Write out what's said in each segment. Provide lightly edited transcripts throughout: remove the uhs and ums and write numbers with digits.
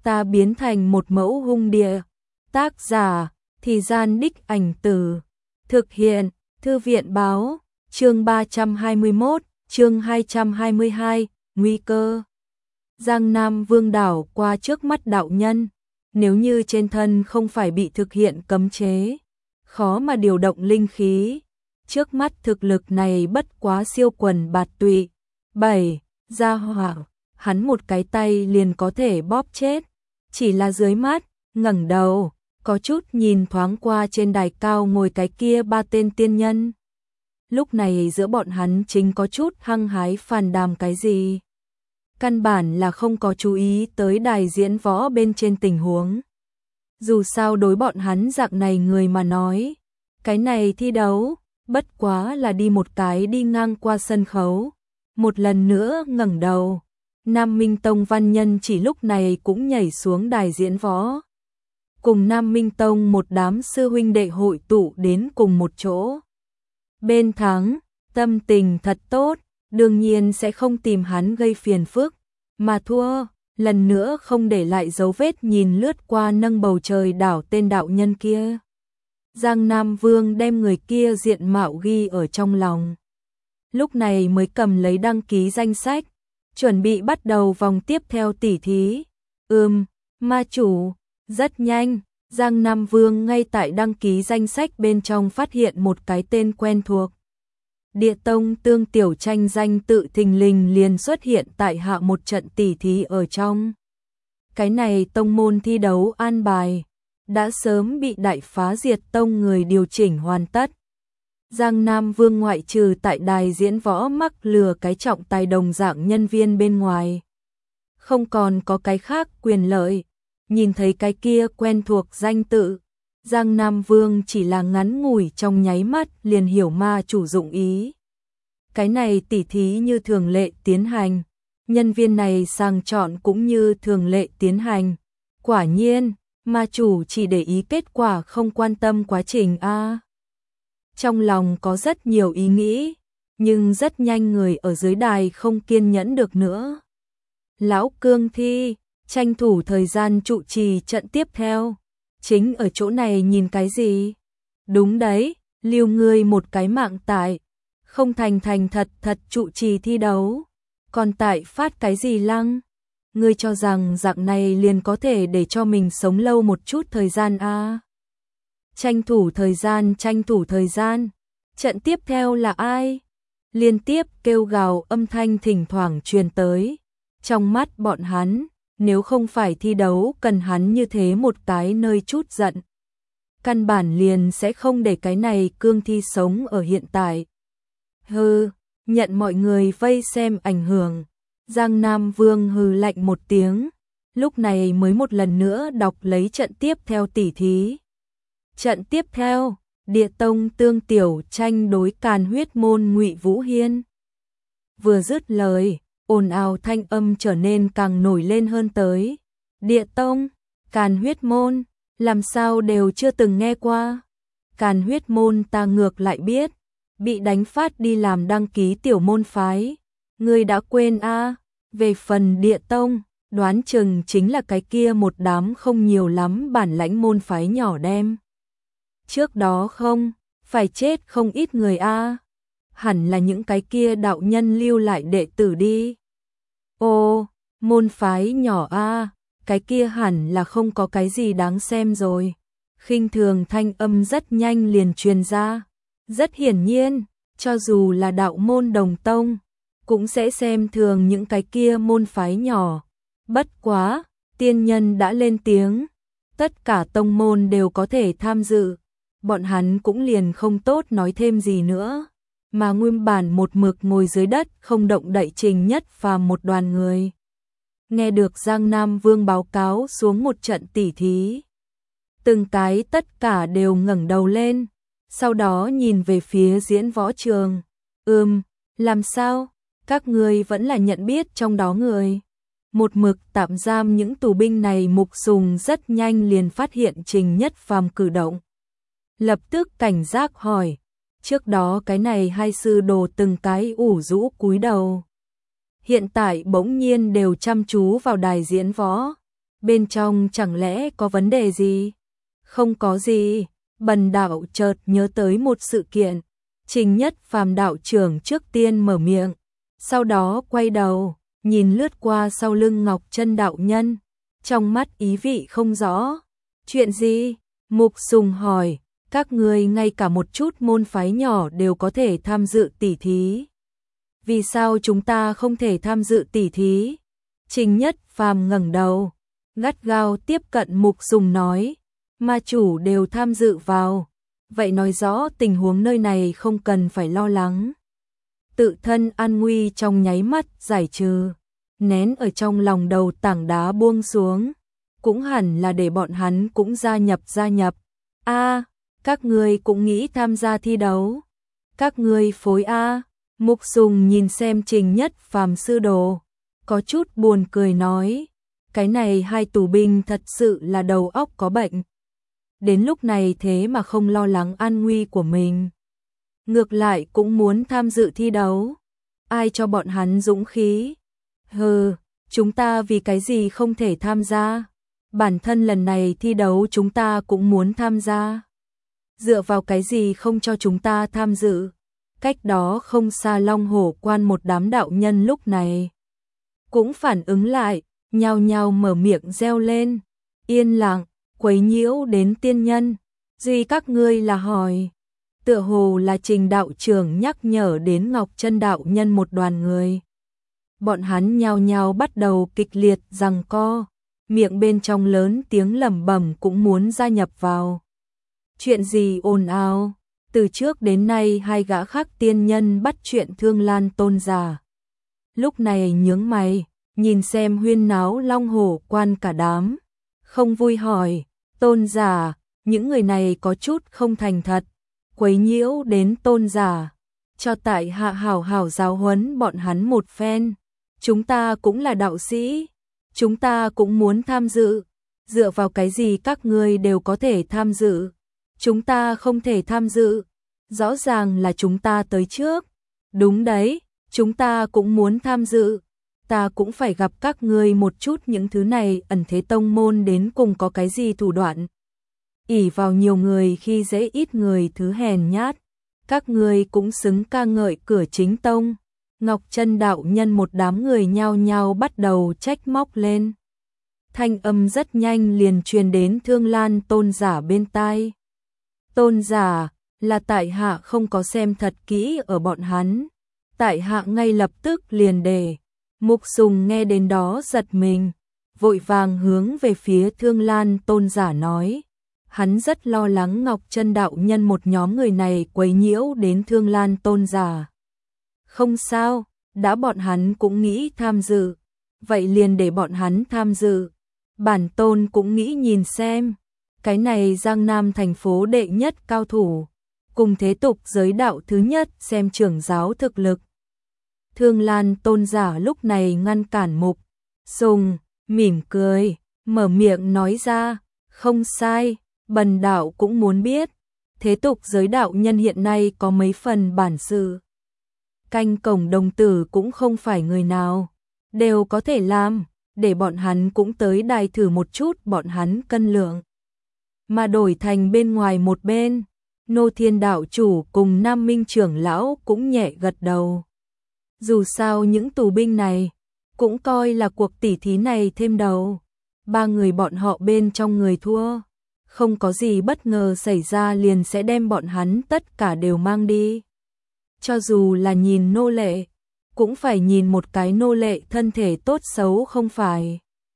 ta biến thành một mẫu hung địa. Tác giả, Thì Gian Đích Ảnh Từ. Thực hiện, Thư viện báo, chương 321, chương 222, nguy cơ. Giang Nam Vương đảo qua trước mắt đạo nhân, nếu như trên thân không phải bị thực hiện cấm chế, khó mà điều động linh khí. Trước mắt thực lực này bất quá siêu quần bạt tụy. 7. Gia hỏa, hắn một cái tay liền có thể bóp chết. Chỉ là dưới mắt, ngẩng đầu, có chút nhìn thoáng qua trên đài cao ngồi cái kia 3 tên tiên nhân. Lúc này giữa bọn hắn chính có chút hăng hái phàn đàm cái gì. Căn bản là không có chú ý tới đài diễn võ bên trên tình huống. Dù sao đối bọn hắn dạng này người mà nói, cái này thi đấu, bất quá là đi một cái đi ngang qua sân khấu. Một lần nữa ngẩng đầu, Nam Minh Tông văn nhân chỉ lúc này cũng nhảy xuống đài diễn võ. Cùng Nam Minh Tông một đám sư huynh đệ hội tụ đến cùng một chỗ. Bên thắng, tâm tình thật tốt, đương nhiên sẽ không tìm hắn gây phiền phức, mà thua, lần nữa không để lại dấu vết nhìn lướt qua nâng bầu trời đảo tên đạo nhân kia. Giang Nam Vương đem người kia diện mạo ghi ở trong lòng. Lúc này mới cầm lấy đăng ký danh sách, chuẩn bị bắt đầu vòng tiếp theo tỉ thí. Ma chủ, rất nhanh, Giang Nam Vương ngay tại đăng ký danh sách bên trong phát hiện một cái tên quen thuộc. Địa Tông Tương Tiểu Tranh danh tự thình lình liền xuất hiện tại hạ một trận tỉ thí ở trong. Cái này tông môn thi đấu an bài, đã sớm bị Đại Phá Diệt Tông người điều chỉnh hoàn tất. Giang Nam Vương ngoại trừ tại đài diễn võ mắc lừa cái trọng tài đồng dạng nhân viên bên ngoài, không còn có cái khác quyền lợi. Nhìn thấy cái kia quen thuộc danh tự, Giang Nam Vương chỉ là ngắn ngủi trong nháy mắt liền hiểu ma chủ dụng ý. Cái này tỉ thí như thường lệ tiến hành, nhân viên này sàng chọn cũng như thường lệ tiến hành. Quả nhiên, ma chủ chỉ để ý kết quả không quan tâm quá trình a. Trong lòng có rất nhiều ý nghĩ, nhưng rất nhanh người ở dưới đài không kiên nhẫn được nữa. Lão Cương Thi, tranh thủ thời gian trụ trì trận tiếp theo, chính ở chỗ này nhìn cái gì? Đúng đấy, lưu ngươi một cái mạng tại, không thành thật trụ trì thi đấu, còn tại phát cái gì lăng? Ngươi cho rằng dạng này liền có thể để cho mình sống lâu một chút thời gian a? Tranh thủ thời gian, trận tiếp theo là ai? Liên tiếp kêu gào âm thanh thỉnh thoảng truyền tới, trong mắt bọn hắn, nếu không phải thi đấu cần hắn như thế một cái nơi chút giận, căn bản liền sẽ không để cái này Cương Thi sống ở hiện tại. Hừ, nhận mọi người vây xem ảnh hưởng, Giang Nam Vương hừ lạnh một tiếng, lúc này mới một lần nữa đọc lấy trận tiếp theo tỉ thí. Trận tiếp theo, Địa Tông Tương Tiểu Tranh đối Càn Huyết Môn Ngụy Vũ Hiên. Vừa dứt lời, ồn ào thanh âm trở nên càng nổi lên hơn tới. Địa Tông, Càn Huyết Môn, làm sao đều chưa từng nghe qua. Càn Huyết Môn ta ngược lại biết, bị đánh phát đi làm đăng ký tiểu môn phái. Ngươi đã quên a? Về phần Địa Tông, đoán chừng chính là cái kia một đám không nhiều lắm bản lãnh môn phái nhỏ đem. Trước đó không, phải chết không ít người a. Hẳn là những cái kia đạo nhân lưu lại đệ tử đi. Ô, môn phái nhỏ a, cái kia hẳn là không có cái gì đáng xem rồi. Khinh thường thanh âm rất nhanh liền truyền ra. Rất hiển nhiên, cho dù là đạo môn đồng tông, cũng sẽ xem thường những cái kia môn phái nhỏ. Bất quá, tiên nhân đã lên tiếng, tất cả tông môn đều có thể tham dự, bọn hắn cũng liền không tốt nói thêm gì nữa, mà nguyên bản một mực ngồi dưới đất không động đậy Trình Nhất Phàm một đoàn người. Nghe được Giang Nam Vương báo cáo xuống một trận tỉ thí, từng cái tất cả đều ngẩng đầu lên, sau đó nhìn về phía diễn võ trường. Làm sao? Các ngươi vẫn là nhận biết trong đó người. Một mực tạm giam những tù binh này Mục Sùng rất nhanh liền phát hiện Trình Nhất Phàm cử động. Lập tức cảnh giác hỏi, trước đó cái này hai sư đồ từng cái ủ rũ cúi đầu. Hiện tại bỗng nhiên đều chăm chú vào đài diễn võ, bên trong chẳng lẽ có vấn đề gì? Không có gì, Bần đạo chợt nhớ tới một sự kiện. Trình Nhất Phàm đạo trưởng trước tiên mở miệng, sau đó quay đầu, nhìn lướt qua sau lưng Ngọc Chân đạo nhân, trong mắt ý vị không rõ. Chuyện gì? Mục Sùng hỏi, các ngươi ngay cả một chút môn phái nhỏ đều có thể tham dự tỷ thí. Vì sao chúng ta không thể tham dự tỷ thí? Trình Nhất Phàm ngẩng đầu, gắt gao tiếp cận Mục Sùng nói, ma chủ đều tham dự vào, vậy nói rõ tình huống nơi này không cần phải lo lắng. Tự thân an nguy trong nháy mắt giải trừ, nén ở trong lòng đầu tảng đá buông xuống, cũng hẳn là để bọn hắn cũng gia nhập. A, các ngươi cũng nghĩ tham gia thi đấu? Các ngươi phối A? Mục Sùng nhìn xem Trình Nhất Phàm sư đồ, có chút buồn cười nói, cái này hai tù binh thật sự là đầu óc có bệnh. Đến lúc này thế mà không lo lắng an nguy của mình, ngược lại cũng muốn tham dự thi đấu. Ai cho bọn hắn dũng khí? Hừ, chúng ta vì cái gì không thể tham gia? Bản thân lần này thi đấu chúng ta cũng muốn tham gia. Dựa vào cái gì không cho chúng ta tham dự? Cách đó không xa Long Hổ Quan một đám đạo nhân lúc này cũng phản ứng lại, nhao nhao mở miệng reo lên. Yên lặng, quấy nhiễu đến tiên nhân. Duy các ngươi là hỏi. Tựa hồ là Trình đạo trưởng nhắc nhở đến Ngọc Chân đạo nhân một đoàn người. Bọn hắn nhao nhao bắt đầu kịch liệt giằng co, miệng bên trong lớn tiếng lẩm bẩm cũng muốn gia nhập vào. Chuyện gì ồn ào? Từ trước đến nay hai gã khác tiên nhân bắt chuyện Thương Lan Tôn giả. Lúc này nhướng mày, nhìn xem huyên náo Long Hổ Quan cả đám, không vui hỏi, Tôn giả, những người này có chút không thành thật, quấy nhiễu đến Tôn giả, cho tại hạ hảo hảo giáo huấn bọn hắn một phen. Chúng ta cũng là đạo sĩ, chúng ta cũng muốn tham dự, dựa vào cái gì các ngươi đều có thể tham dự, chúng ta không thể tham dự, rõ ràng là chúng ta tới trước. Đúng đấy, chúng ta cũng muốn tham dự, ta cũng phải gặp các ngươi một chút. Những thứ này ẩn thế tông môn đến cùng có cái gì thủ đoạn? Ỷ vào nhiều người khi dễ ít người thứ hèn nhát, các ngươi cũng xứng ca ngợi Cửa Chính Tông. Ngọc Chân đạo nhân một đám người nhao nhao bắt đầu trách móc lên. Thanh âm rất nhanh liền truyền đến Thương Lan Tôn giả bên tai. Tôn giả, là tại hạ không có xem thật kỹ ở bọn hắn, tại hạ ngay lập tức liền để. Mục Sùng nghe đến đó giật mình, vội vàng hướng về phía Thương Lan Tôn giả nói, hắn rất lo lắng Ngọc Chân đạo nhân một nhóm người này quấy nhiễu đến Thương Lan Tôn giả. Không sao, đã bọn hắn cũng nghĩ tham dự, vậy liền để bọn hắn tham dự. Bản tôn cũng nghĩ nhìn xem, cái này Giang Nam thành phố đệ nhất cao thủ, cùng thế tục giới đạo thứ nhất xem trưởng giáo thực lực. Thương Lan Tôn giả lúc này ngăn cản Mục Sùng, mỉm cười, mở miệng nói ra, không sai, bần đạo cũng muốn biết, thế tục giới đạo nhân hiện nay có mấy phần bản sự. Canh cổng đồng tử cũng không phải người nào đều có thể làm, để bọn hắn cũng tới đài thử một chút bọn hắn cân lượng. Mà đổi thành bên ngoài một bên, Nô Thiên đạo chủ cùng Nam Minh trưởng lão cũng nhẹ gật đầu. Dù sao những tù binh này cũng coi là cuộc tỉ thí này thêm đầu. Ba người bọn họ bên trong người thua, không có gì bất ngờ xảy ra liền sẽ đem bọn hắn tất cả đều mang đi. Cho dù là nhìn nô lệ, cũng phải nhìn một cái nô lệ thân thể tốt xấu không phải.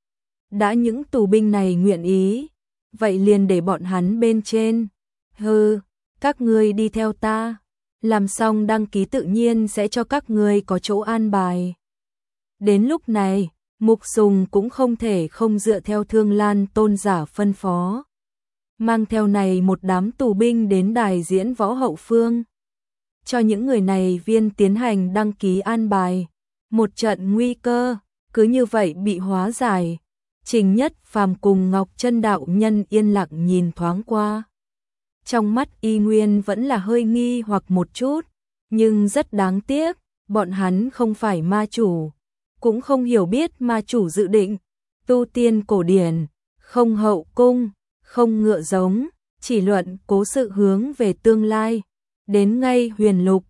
Đã những tù binh này nguyện ý, vậy liền để bọn hắn bên trên. Hừ, các ngươi đi theo ta, làm xong đăng ký tự nhiên sẽ cho các ngươi có chỗ an bài. Đến lúc này, Mục Sùng cũng không thể không dựa theo Thương Lan Tôn giả phân phó, mang theo này một đám tù binh đến đài diễn võ hậu phương, cho những người này viên tiến hành đăng ký an bài. Một trận nguy cơ cứ như vậy bị hóa giải. Trình Nhất Phàm cùng Ngọc Chân đạo nhân yên lặng nhìn thoáng qua, trong mắt y nguyên vẫn là hơi nghi hoặc một chút, nhưng rất đáng tiếc, bọn hắn không phải ma chủ, cũng không hiểu biết ma chủ dự định. tu tiên cổ điển, không hậu cung, không ngựa giống, chỉ luận cố sự hướng về tương lai. Đến ngay huyền lục,